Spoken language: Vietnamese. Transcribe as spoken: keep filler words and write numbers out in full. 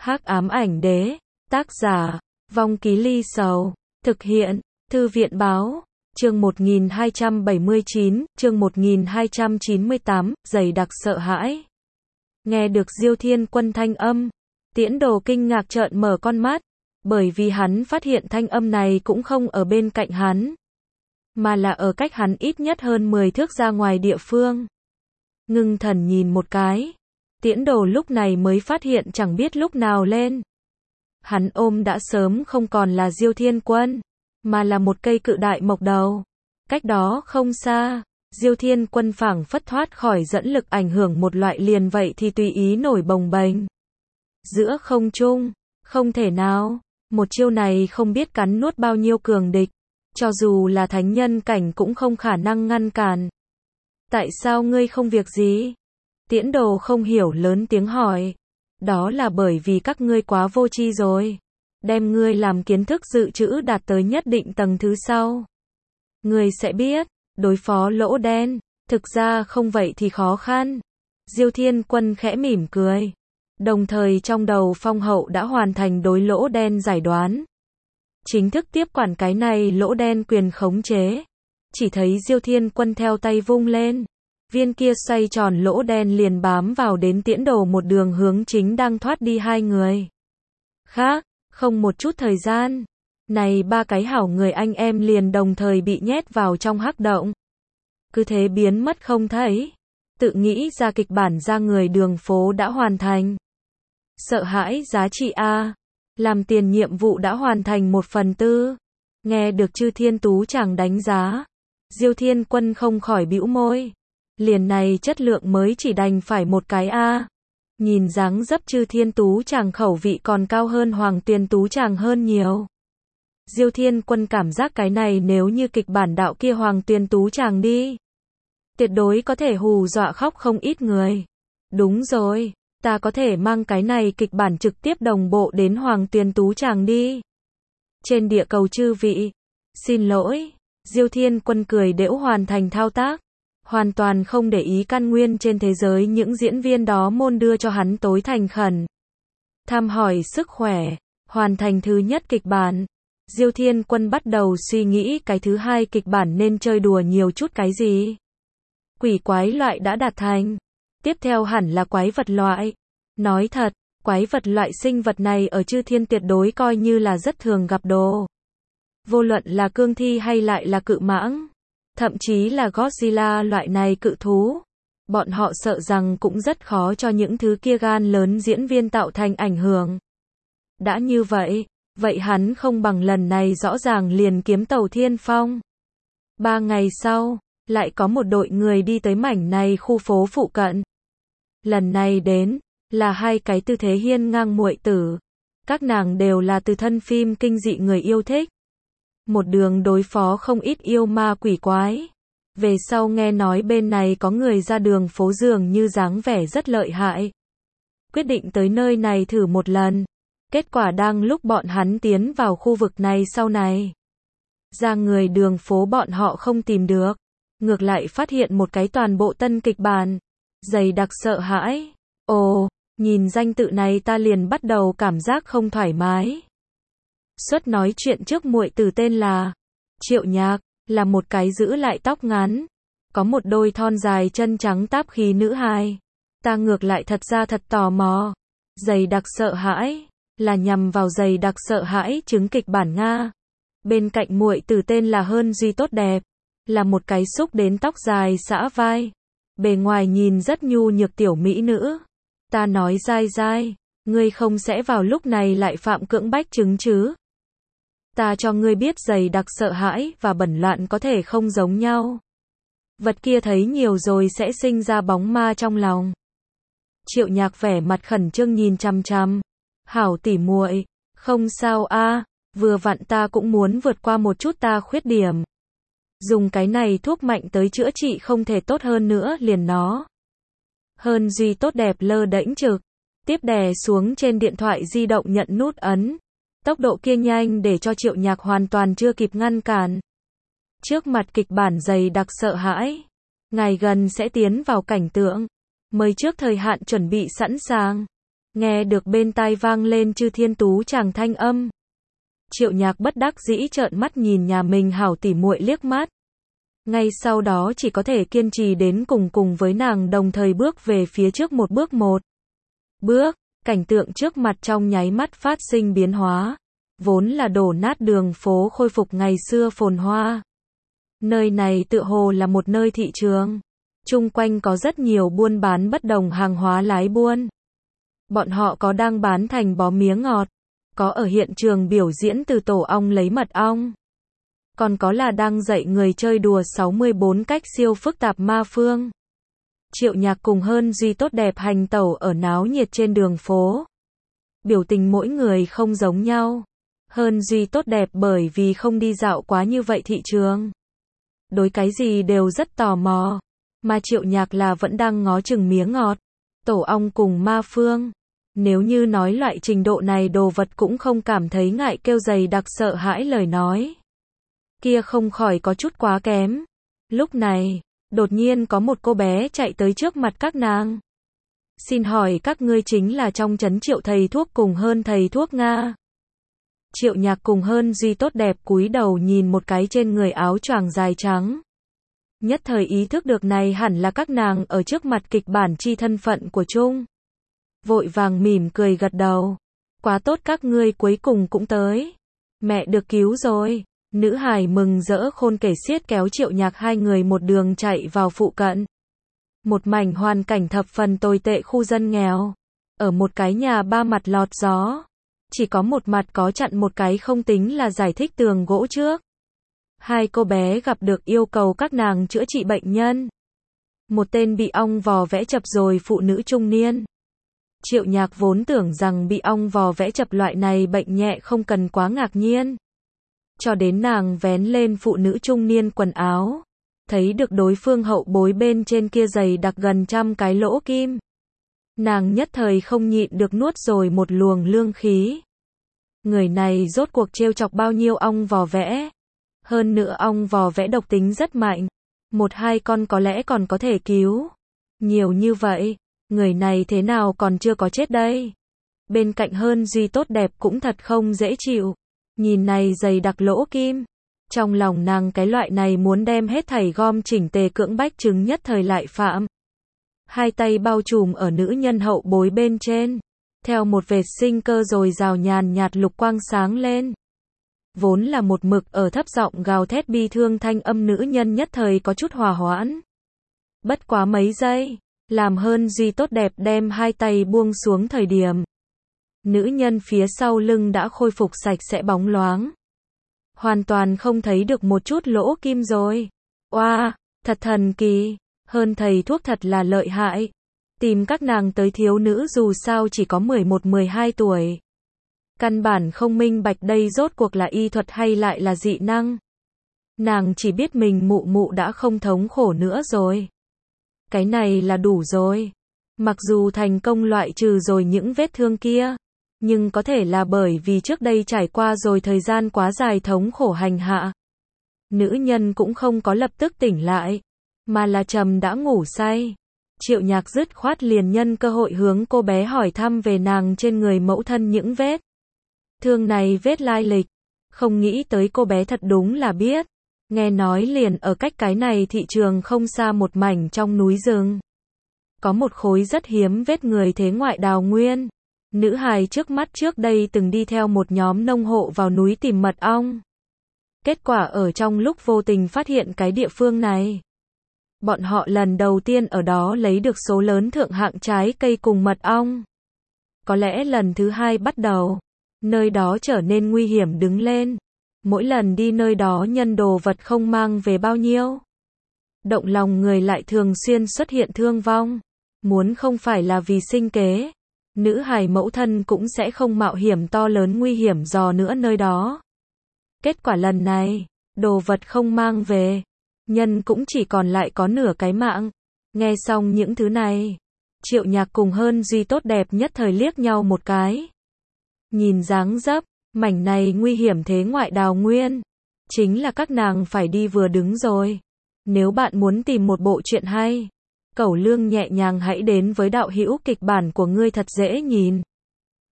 Hắc ám ảnh đế, tác giả, Vong Ký Ly Sầu, thực hiện, Thư viện báo, chương một nghìn hai trăm bảy mươi chín, chương một nghìn hai trăm chín mươi tám, dày đặc sợ hãi. Nghe được Diêu Thiên Quân thanh âm, Tiễn Đồ kinh ngạc trợn mở con mắt, bởi vì hắn phát hiện thanh âm này cũng không ở bên cạnh hắn, mà là ở cách hắn ít nhất hơn mười thước ra ngoài địa phương. Ngưng thần nhìn một cái, Tiễn Đồ lúc này mới phát hiện chẳng biết lúc nào lên. Hắn ôm đã sớm không còn là Diêu Thiên Quân, mà là một cây cự đại mộc đầu. Cách đó không xa, Diêu Thiên Quân phảng phất thoát khỏi dẫn lực ảnh hưởng một loại liền vậy thì tùy ý nổi bồng bềnh giữa không trung. Không thể nào, một chiêu này không biết cắn nuốt bao nhiêu cường địch, cho dù là thánh nhân cảnh cũng không khả năng ngăn cản. Tại sao ngươi không việc gì? Tiễn Đồ không hiểu lớn tiếng hỏi. Đó là bởi vì các ngươi quá vô tri rồi. Đem ngươi làm kiến thức dự trữ đạt tới nhất định tầng thứ sau, ngươi sẽ biết, đối phó lỗ đen, thực ra không vậy thì khó khăn. Diêu Thiên Quân khẽ mỉm cười. Đồng thời trong đầu Phong Hậu đã hoàn thành đối lỗ đen giải đoán. Chính thức tiếp quản cái này lỗ đen quyền khống chế. Chỉ thấy Diêu Thiên Quân theo tay vung lên. Viên kia xoay tròn lỗ đen liền bám vào đến Tiễn Đồ một đường hướng chính đang thoát đi hai người. Khác, không một chút thời gian. Này ba cái hảo người anh em liền đồng thời bị nhét vào trong hắc động. Cứ thế biến mất không thấy. Tự nghĩ ra kịch bản ra người đường phố đã hoàn thành. Sợ hãi giá trị A. Làm tiền nhiệm vụ đã hoàn thành một phần tư. Nghe được Chư Thiên Tú chàng đánh giá. Diêu Thiên Quân không khỏi bĩu môi. Liền này chất lượng mới chỉ đành phải một cái A. Nhìn dáng dấp Chư Thiên Tú chàng khẩu vị còn cao hơn Hoàng Tuyền Tú chàng hơn nhiều. Diêu Thiên Quân cảm giác cái này nếu như kịch bản đạo kia Hoàng Tuyền Tú chàng đi, tuyệt đối có thể hù dọa khóc không ít người. Đúng rồi, ta có thể mang cái này kịch bản trực tiếp đồng bộ đến Hoàng Tuyền Tú chàng đi. Trên địa cầu chư vị, xin lỗi. Diêu Thiên Quân cười đễu hoàn thành thao tác, hoàn toàn không để ý căn nguyên trên thế giới những diễn viên đó môn đưa cho hắn tối thành khẩn. Thăm hỏi sức khỏe, hoàn thành thứ nhất kịch bản. Diêu Thiên Quân bắt đầu suy nghĩ cái thứ hai kịch bản nên chơi đùa nhiều chút cái gì. Quỷ quái loại đã đạt thành. Tiếp theo hẳn là quái vật loại. Nói thật, quái vật loại sinh vật này ở Chư Thiên tuyệt đối coi như là rất thường gặp đồ. Vô luận là cương thi hay lại là cự mãng, thậm chí là Godzilla loại này cự thú, bọn họ sợ rằng cũng rất khó cho những thứ kia gan lớn diễn viên tạo thành ảnh hưởng. Đã như vậy, vậy hắn không bằng lần này rõ ràng liền kiếm tàu Thiên Phong. Ba ngày sau, lại có một đội người đi tới mảnh này khu phố phụ cận. Lần này đến, là hai cái tư thế hiên ngang muội tử. Các nàng đều là từ thân phim kinh dị người yêu thích. Một đường đối phó không ít yêu ma quỷ quái. Về sau nghe nói bên này có người ra đường phố dường như dáng vẻ rất lợi hại. Quyết định tới nơi này thử một lần. Kết quả đang lúc bọn hắn tiến vào khu vực này sau này, ra người đường phố bọn họ không tìm được. Ngược lại phát hiện một cái toàn bộ tân kịch bản. Dày đặc sợ hãi. Ồ, nhìn danh tự này ta liền bắt đầu cảm giác không thoải mái. Xuất nói chuyện trước muội tử tên là Triệu Nhạc, là một cái giữ lại tóc ngắn, có một đôi thon dài chân trắng táp khí nữ hài. Ta ngược lại thật ra thật tò mò. Dày đặc sợ hãi là nhằm vào dày đặc sợ hãi chứng kịch bản Nga. Bên cạnh muội tử tên là Hơn Duy tốt đẹp, là một cái xúc đến tóc dài xõa vai, bề ngoài nhìn rất nhu nhược tiểu mỹ nữ. Ta nói dai dai, ngươi không sẽ vào lúc này lại phạm cưỡng bách chứng chứ? Ta cho ngươi biết dày đặc sợ hãi và bẩn loạn có thể không giống nhau. Vật kia thấy nhiều rồi sẽ sinh ra bóng ma trong lòng. Triệu Nhạc vẻ mặt khẩn trương nhìn chằm chằm. Hảo tỉ muội, không sao a, vừa vặn ta cũng muốn vượt qua một chút ta khuyết điểm. Dùng cái này thuốc mạnh tới chữa trị không thể tốt hơn nữa liền nó. Hơn Duy tốt đẹp lơ đễnh trực, tiếp đè xuống trên điện thoại di động nhận nút ấn. Tốc độ kia nhanh để cho Triệu Nhạc hoàn toàn chưa kịp ngăn cản. Trước mặt kịch bản dày đặc sợ hãi, ngài gần sẽ tiến vào cảnh tượng, mới trước thời hạn chuẩn bị sẵn sàng. Nghe được bên tai vang lên Chư Thiên Tú chàng thanh âm. Triệu Nhạc bất đắc dĩ trợn mắt nhìn nhà mình hảo tỉ muội liếc mắt. Ngay sau đó chỉ có thể kiên trì đến cùng cùng với nàng đồng thời bước về phía trước một bước một. Bước, cảnh tượng trước mặt trong nháy mắt phát sinh biến hóa. Vốn là đổ nát đường phố khôi phục ngày xưa phồn hoa. Nơi này tựa hồ là một nơi thị trường. Chung quanh có rất nhiều buôn bán bất đồng hàng hóa lái buôn. Bọn họ có đang bán thành bó mía ngọt, có ở hiện trường biểu diễn từ tổ ong lấy mật ong, còn có là đang dạy người chơi đùa sáu mươi bốn cách siêu phức tạp ma phương. Triệu Nhạc cùng Hơn Duy tốt đẹp hành tẩu ở náo nhiệt trên đường phố. Biểu tình mỗi người không giống nhau. Hơn Duy tốt đẹp bởi vì không đi dạo quá như vậy thị trường. Đối cái gì đều rất tò mò. Mà Triệu Nhạc là vẫn đang ngó chừng mía ngọt, tổ ong cùng ma phương. Nếu như nói loại trình độ này đồ vật cũng không cảm thấy ngại kêu dày đặc sợ hãi lời nói. Kia không khỏi có chút quá kém. Lúc này, đột nhiên có một cô bé chạy tới trước mặt các nàng. Xin hỏi các ngươi chính là trong trấn Triệu thầy thuốc cùng Hơn thầy thuốc Nga. Triệu Nhạc cùng Hơn Duy tốt đẹp cúi đầu nhìn một cái trên người áo choàng dài trắng. Nhất thời ý thức được này hẳn là các nàng ở trước mặt kịch bản chi thân phận của chung. Vội vàng mỉm cười gật đầu. Quá tốt các ngươi cuối cùng cũng tới. Mẹ được cứu rồi. Nữ hài mừng rỡ khôn kể xiết kéo Triệu Nhạc hai người một đường chạy vào phụ cận. Một mảnh hoàn cảnh thập phần tồi tệ khu dân nghèo. Ở một cái nhà ba mặt lọt gió. Chỉ có một mặt có chặn một cái không tính là giải thích tường gỗ trước. Hai cô bé gặp được yêu cầu các nàng chữa trị bệnh nhân. Một tên bị ong vò vẽ chập rồi phụ nữ trung niên. Triệu Nhạc vốn tưởng rằng bị ong vò vẽ chập loại này bệnh nhẹ không cần quá ngạc nhiên. Cho đến nàng vén lên phụ nữ trung niên quần áo. Thấy được đối phương hậu bối bên trên kia dày đặc gần trăm cái lỗ kim. Nàng nhất thời không nhịn được nuốt rồi một luồng lương khí. Người này rốt cuộc trêu chọc bao nhiêu ong vò vẽ. Hơn nữa ong vò vẽ độc tính rất mạnh. Một hai con có lẽ còn có thể cứu. Nhiều như vậy, người này thế nào còn chưa có chết đây. Bên cạnh Hơn Duy tốt đẹp cũng thật không dễ chịu. Nhìn này dày đặc lỗ kim. Trong lòng nàng cái loại này muốn đem hết thảy gom chỉnh tề cưỡng bách chứng nhất thời lại phạm. Hai tay bao trùm ở nữ nhân hậu bối bên trên. Theo một vệt sinh cơ rồi rào nhàn nhạt lục quang sáng lên. Vốn là một mực ở thấp giọng gào thét bi thương thanh âm nữ nhân nhất thời có chút hòa hoãn. Bất quá mấy giây, làm Hơn Duy tốt đẹp đem hai tay buông xuống thời điểm. Nữ nhân phía sau lưng đã khôi phục sạch sẽ bóng loáng. Hoàn toàn không thấy được một chút lỗ kim rồi. Oa, wow, thật thần kỳ, Hơn thầy thuốc thật là lợi hại. Tìm các nàng tới thiếu nữ dù sao chỉ có mười một mười hai tuổi. Căn bản không minh bạch đây rốt cuộc là y thuật hay lại là dị năng. Nàng chỉ biết mình mụ mụ đã không thống khổ nữa rồi. Cái này là đủ rồi. Mặc dù thành công loại trừ rồi những vết thương kia, nhưng có thể là bởi vì trước đây trải qua rồi thời gian quá dài thống khổ hành hạ. Nữ nhân cũng không có lập tức tỉnh lại, mà là trầm đã ngủ say. Triệu Nhạc dứt khoát liền nhân cơ hội hướng cô bé hỏi thăm về nàng trên người mẫu thân những vết thương này vết lai lịch. Không nghĩ tới cô bé thật đúng là biết. Nghe nói liền ở cách cái này thị trường không xa một mảnh trong núi rừng. Có một khối rất hiếm vết người thế ngoại đào nguyên. Nữ hài trước mắt trước đây từng đi theo một nhóm nông hộ vào núi tìm mật ong. Kết quả ở trong lúc vô tình phát hiện cái địa phương này. Bọn họ lần đầu tiên ở đó lấy được số lớn thượng hạng trái cây cùng mật ong. Có lẽ lần thứ hai bắt đầu, nơi đó trở nên nguy hiểm đứng lên. Mỗi lần đi nơi đó nhân đồ vật không mang về bao nhiêu. Động lòng người lại thường xuyên xuất hiện thương vong. Muốn không phải là vì sinh kế, nữ hài mẫu thân cũng sẽ không mạo hiểm to lớn nguy hiểm dò nữa nơi đó. Kết quả lần này, đồ vật không mang về. Nhân cũng chỉ còn lại có nửa cái mạng. Nghe xong những thứ này, Triệu Nhạc cùng Hơn Duy tốt đẹp nhất thời liếc nhau một cái. Nhìn dáng dấp, mảnh này nguy hiểm thế ngoại đào nguyên. Chính là các nàng phải đi vừa đứng rồi. Nếu bạn muốn tìm một bộ truyện hay, Cẩu Lương nhẹ nhàng hãy đến với đạo hữu kịch bản của ngươi thật dễ nhìn.